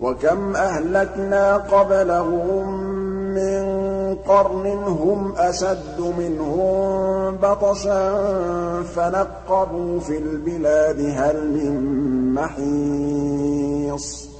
وَكَمْ أَهْلَكْنَا قَبْلَهُم مِّن قَرْنٍ هُمْ أَشَدُّ مِنْهُم بَطْشًا فَنَقَّبُوا فِي الْبِلَادِ هَلْ مِن مَّحِيصٍ